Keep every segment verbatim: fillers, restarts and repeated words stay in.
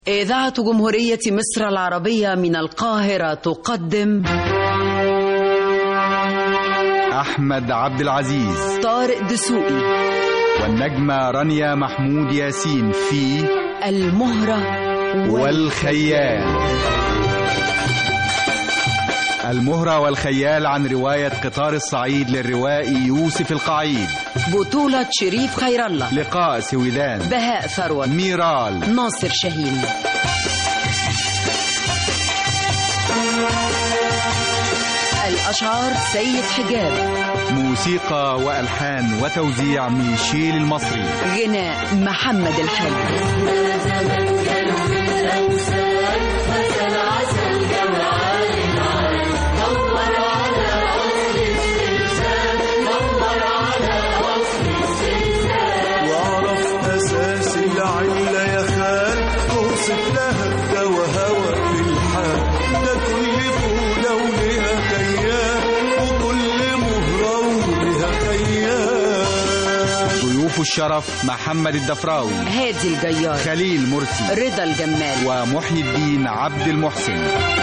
إذاعة جمهورية مصر العربية من القاهرة تقدم أحمد عبد العزيز، طارق دسوقي، والنجمة رانيا محمود ياسين في المهرة والخيال. المهرة والخيال عن رواية قطار الصعيد للروائي يوسف القعيد، بطولة شريف خير الله، لقاء سويدان، بهاء ثروت، ميرال، ناصر شاهين. الأشعار سيد حجاب، موسيقى وألحان وتوزيع ميشيل المصري، غناء محمد الحلو. الشرف محمد الدفراوي، هادي الجيار، خليل مرسي، رضا الجمال، ومحي الدين عبد المحسن.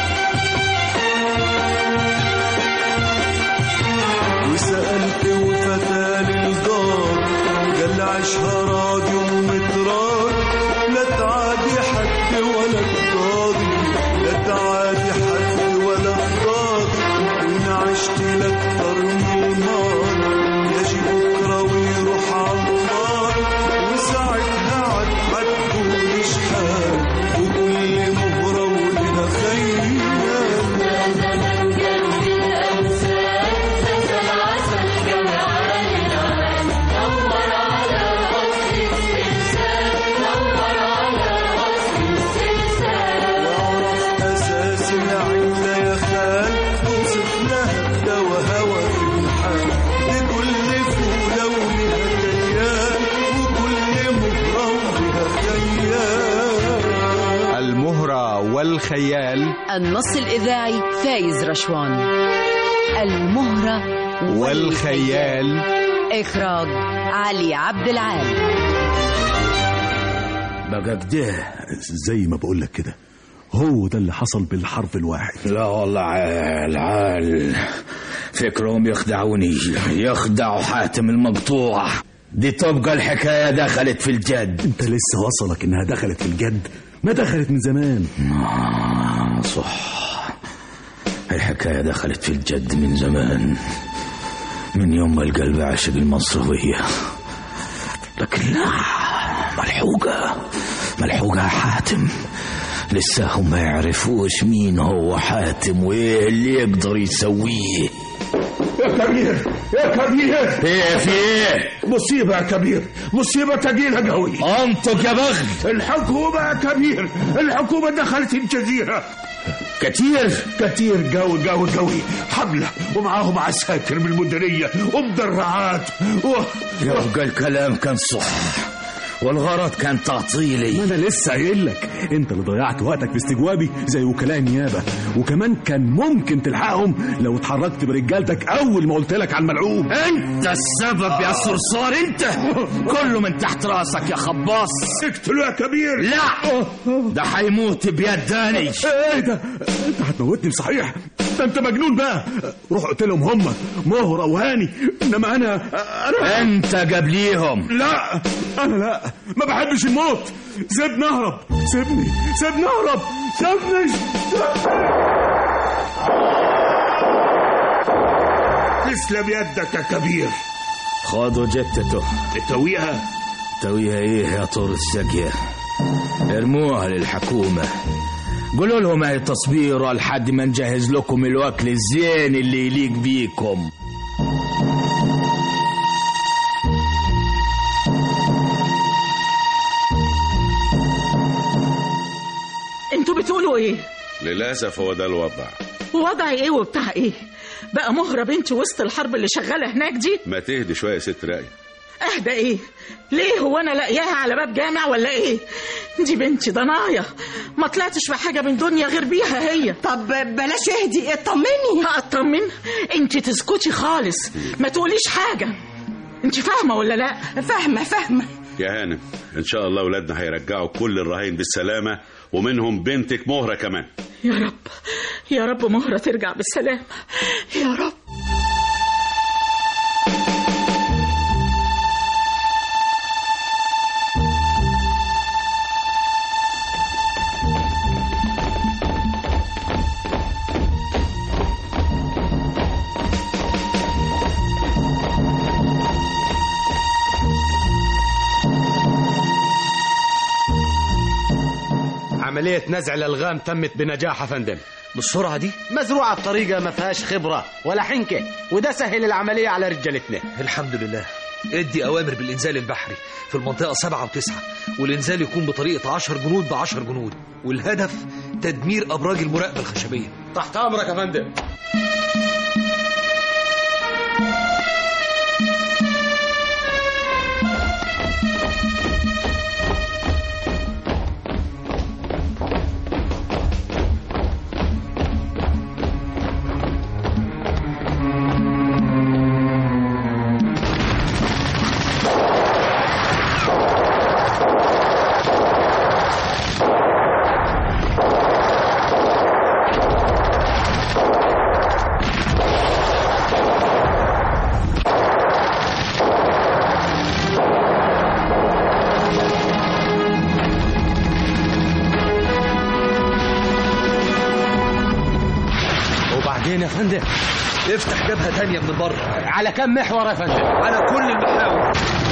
وسألت وفتى للدار قال عيشها راديو ومترار، لا تعادي حد ولا تقاضي، لا تعادي حد ولا تقاضي، وإن عشت لأكثر من الماضي يجي بكرة ويروح عالنار، وساعتها عد حتكون شحال، وكل مهرة ولها خيال. يا زمن قلبي الأمثال نزل عسل جمال العال، دور على أصل السلسال، دور على أصل السلسال. وعرف أساس العلة يا خال، وصف لها الدوا هوى في الحال، لكل فولة ولها كيان، وكل مهرة ولها خيال. المهرة والخيال، النص الإذاعي فايز رشوان. المهرة والخيال، إخراج علي عبد العال. بقى كده زي ما بقولك كده، هو ده اللي حصل بالحرف الواحد. لا والله عال عال فكرهم يخدعوني، يخدعوا حاتم المقطوع. دي تبقى الحكاية دخلت في الجد. انت لسه وصلك انها دخلت في الجد؟ ما دخلت من زمان. آه صح، الحكاية دخلت في الجد من زمان، من يوم ما القلب عاشق المصروية. لكن لا، ملحوقة ملحوقة حاتم. لسه هم ما يعرفوش مين هو حاتم وايه اللي يقدر يسويه. يا كبير يا كبير، ايه في ايه؟ مصيبة يا كبير، مصيبة تقيلة قوي. انطق يا بغل. الحكومة يا كبير، الحكومة دخلت الجزيرة. كتير كتير قوي قوي قوي، حملة ومعاهم عساكر من المديرية ومدرعات و... يبقى الكلام كان صح والغرض كان تعطيلي. ما انا لسه قايل لك، انت اللي ضيعت وقتك في استجوابي زي وكلاء النيابه، وكمان كان ممكن تلحقهم لو اتحركت برجالتك اول ما قلت لك على الملعوب. انت السبب يا صرصار، انت كله من تحت راسك يا خباص. اقتلوا يا كبير. لا، ده حيموت بيداني. ايه ده؟ انت هتموتني صحيح؟ ده انت مجنون بقى. روح اقتلهم هم، مهرة وهاني، انما انا انا انت قبليهم. لا انا لا، ما بحبش الموت. سيبني اهرب، سيبني سيبني اهرب، سيبني. تسلم يدك يا كبير. خذوا جتته. تويها تويها ايه يا طور السقية؟ ارموها للحكومة، قولوا لهم هاي تصبيرة لحد ما نجهز لكم الوكل الزين اللي يليق بيكم. انتوا بتقولوا ايه؟ للأسف هو ده الوضع. وضع ايه وبتاع ايه؟ بقى مهرة بنتي وسط الحرب اللي شغالة هناك دي؟ ما تهدي شوية يا ست رأي. اهدى ايه؟ ليه؟ هو انا لاقياها على باب جامع ولا ايه؟ دي بنتي ضنايا، ما طلعتش بحاجة من دنيا غير بيها هي. طب بلاش اهدي، اطمني. هاطمن؟ انت تسكتي خالص، ما تقوليش حاجة. انت فاهمة ولا لا؟ فاهمة فاهمة يا هانم، ان شاء الله ولادنا هيرجعوا كل الرهاين بالسلامة ومنهم بنتك مهرة كمان. يا رب يا رب مهرة ترجع بالسلام يا رب. عملية نزع الألغام تمت بنجاح يا فندم. بالسرعة دي؟ مزروعة بطريقة ما فيهاش خبرة ولا حنكة، وده سهل العملية على رجالتنا. الحمد لله. ادي أوامر بالإنزال البحري في المنطقة سبعة وتسعة، والإنزال يكون بطريقة عشر جنود بعشر جنود، والهدف تدمير أبراج المراقبة الخشبية. تحت أمرك يا فندم. وبعدين يا فندم افتح جبهة تانية من بره. على كم محور يا فندم؟ على كل المحاور.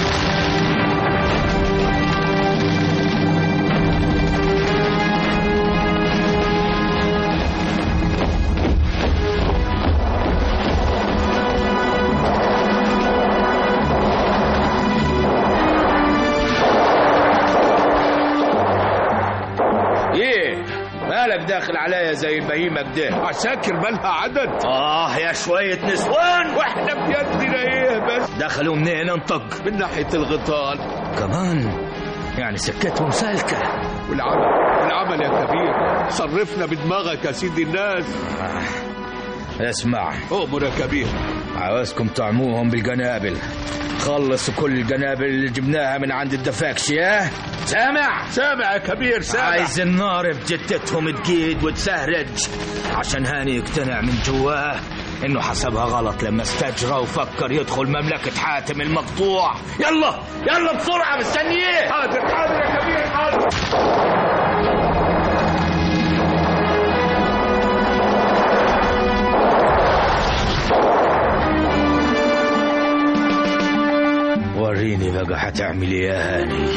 مالك داخل عليا زي البهيمة كده؟ عساكر مالها عدد؟ آه يا شوية نسوان، واحنا بيدنا ايه بس؟ دخلوا منين انطق؟ من ناحية الغيطان. كمان يعني سكتهم سالكة. والعمل والعمل يا كبير، صرفنا بدماغك يا سيدي الناس. آه. اسمع، أؤمر يا كبير. عاوزكم تعموهم بالقنابل، خلصوا كل القنابل اللي جبناها من عند الدفاكشي. ها سامع؟ سامع يا كبير سامع. عايز النار بجتتهم تقيد وتسهرج عشان هاني يقتنع من جواه انه حسبها غلط لما استجرى وفكر يدخل مملكة حاتم المقطوع. يلا يلا بسرعة، مستنيه. حاضر حاضر يا كبير حاضر. وريني بقى هتعمل ايه يا هاني.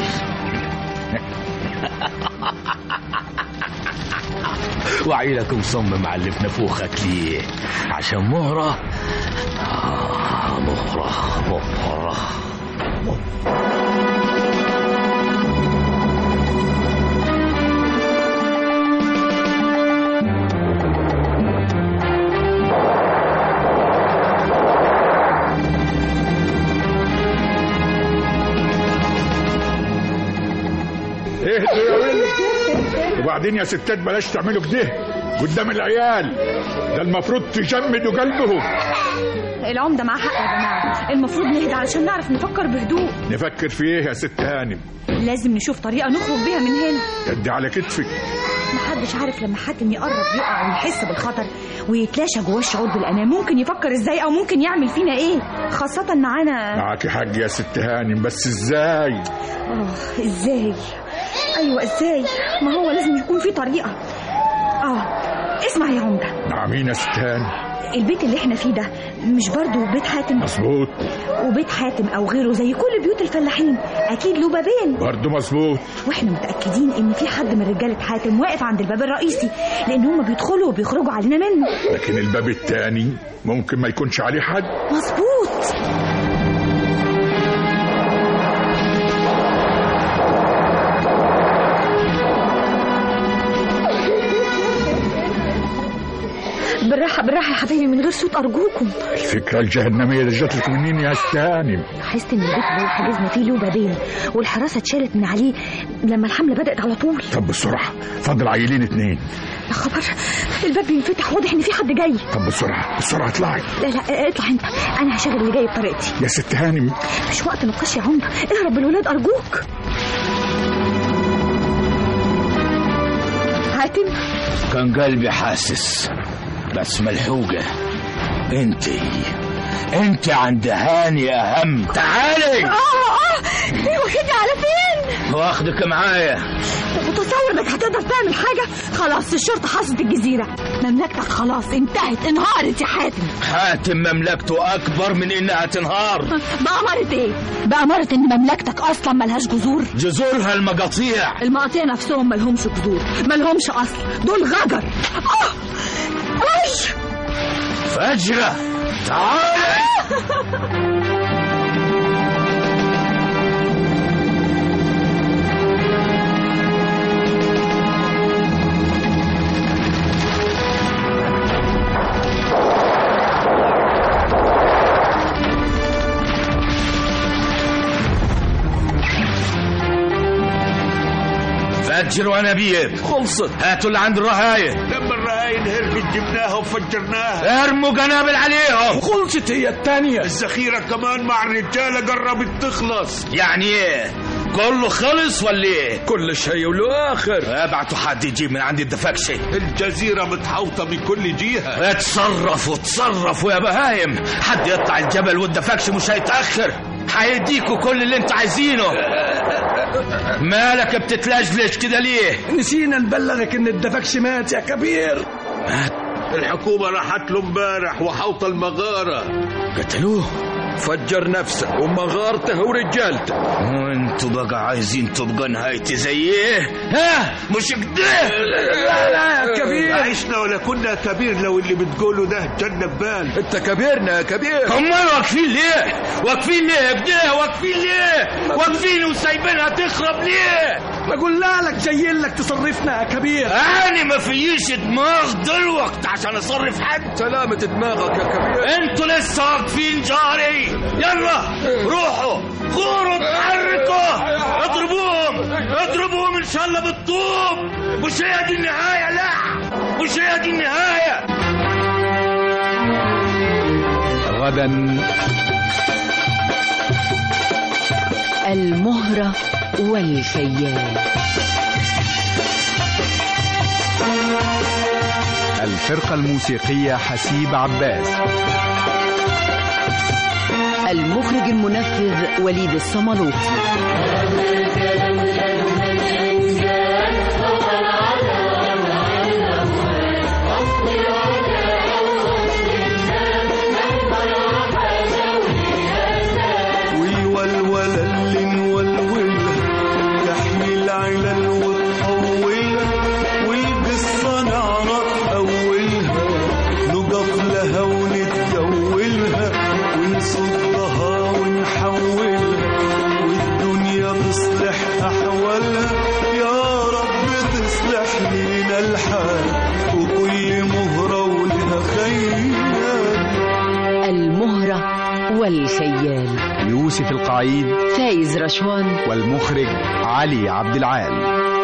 وعيلك مصمم على اللي في نفوخك ليه؟ عشان مهرة. آه مهرة مهرة, مهرة. اهدوا يا ولد. وبعدين يا ستات بلاش تعملوا كده قدام العيال، ده المفروض تجمدوا قلبهم. العمدة مع حق يا جماعة، المفروض نهدى علشان نعرف نفكر بهدوء. نفكر في ايه يا ست هانم؟ لازم نشوف طريقة نخرج بيها من هنا. يدي على كتفك. محدش عارف لما حاتم يقرب يقع ويحس بالخطر ويتلاشى جواه الشعور بالأمان ممكن يفكر ازاي او ممكن يعمل فينا ايه، خاصة معانا. معاكي حق يا ست هانم، بس ازاي؟ اه ازاي؟ ايوه ازاي؟ ما هو لازم يكون في طريقة. اه اسمع يا عمدة. نعمين يا ست هانم. البيت اللي احنا فيه ده مش برضو بيت حاتم؟ مظبوط. وبيت حاتم او غيره زي كل بيوت الفلاحين اكيد له بابين. برضو مظبوط. واحنا متاكدين ان في حد من رجاله حاتم واقف عند الباب الرئيسي، لان هم بيدخلوا وبيخرجوا علينا منه. لكن الباب الثاني ممكن ما يكونش عليه حد. مظبوط. بالراحة بالراحة يا حبيبي من غير صوت أرجوكم. الفكرة الجهنمية اللي جات لك منين يا استهانم؟ حسيت إن البيت اللي حجزنا فيه له بابين والحراسة اتشالت من عليه لما الحملة بدأت على طول. طب بسرعة، فاضل عيلين اتنين. يا خبر الباب بينفتح، واضح إن في حد جاي. طب بسرعة بسرعة اطلعي. لا لا اطلع أنت، أنا هشغل اللي جاي بطريقتي. يا ست هانم مش وقت نقاش يا عمدة، اهرب بالولاد أرجوك. حاتم؟ كان قلبي حاسس بس ملحوقة. انت انت عند هاني اهم. تعالي. اه اه واخدني على فين؟ واخدك معايا. متصور انك هتقدر تعمل حاجة؟ خلاص الشرطة حاصت الجزيرة، مملكتك خلاص انتهت، انهارت يا حاتم. حاتم مملكته اكبر من انها تنهار. بأمارة ايه؟ بأمارة ان مملكتك اصلا ملهاش جذور. جذورها المقاطيع. المقاطيع نفسهم ملهمش جذور، ملهمش اصل، دول غجر. اه اي فجرة تعالي. فجر وانابيب. خلصت. هاتوا اللي عند الرهاين. لما الرهاين هربت جبناها وفجرناها. ارموا قنابل عليهم. خلصت هي التانية. الذخيرة كمان مع الرجالة قربت تخلص. يعني ايه؟ كله خلص ولا ايه؟ كل شيء وله اخر. ابعتوا حد يجيب من عند الدفاكشي. الجزيرة متحوطة من كل جهة. اتصرفوا اتصرفوا يا بهايم. حد يطلع الجبل والدفاكشي مش هيتأخر، هيديكوا كل اللي انت عايزينه. مالك بتتلجلج كده ليه؟ نسينا نبلغك ان الدفاكشي مات يا كبير. مات؟ الحكومة راحت له امبارح وحوط المغارة. قتلوه؟ فجر نفسه ومغارته ورجالته. وانتوا بقى عايزين تبقى نهايتي زي ايه؟ ها مش كده؟ لا لا يا كبير، عشنا ولا كنا كبير لو اللي بتقوله ده جنة ببال. انت كبيرنا يا كبير. هم واقفين ليه؟ واقفين ليه كده؟ واقفين ليه؟ واقفين وسايبينها تخرب ليه؟ ما قلنا لك جايين لك تصرفنا يا كبير. انا ما فيش دماغ دلوقت عشان اصرف حد. سلامة دماغك يا كبير. انتوا لسه واقفين جاري. يلا روحوا غوروا اتحركوا. اضربوهم اضربوهم ان شاء الله بالطوب. مش هي دي النهاية، لا مش هي دي النهاية. غدا المهرة والخيال. الفرقة الموسيقية حسيب عباس. المخرج المنفذ وليد الصملوطي. والولولة اللي نولولها تحمي العلل وتطولها، والقصة نعرف أولها نقف لها ونتجولها ونصدها ونحولها، والدنيا تصلح أحوالها. يا رب تصلح لينا الحال وكل مهرة ولها خيال. المهرة والخيال. يوسف القعيد، فايز رشوان، والمخرج علي عبد العال.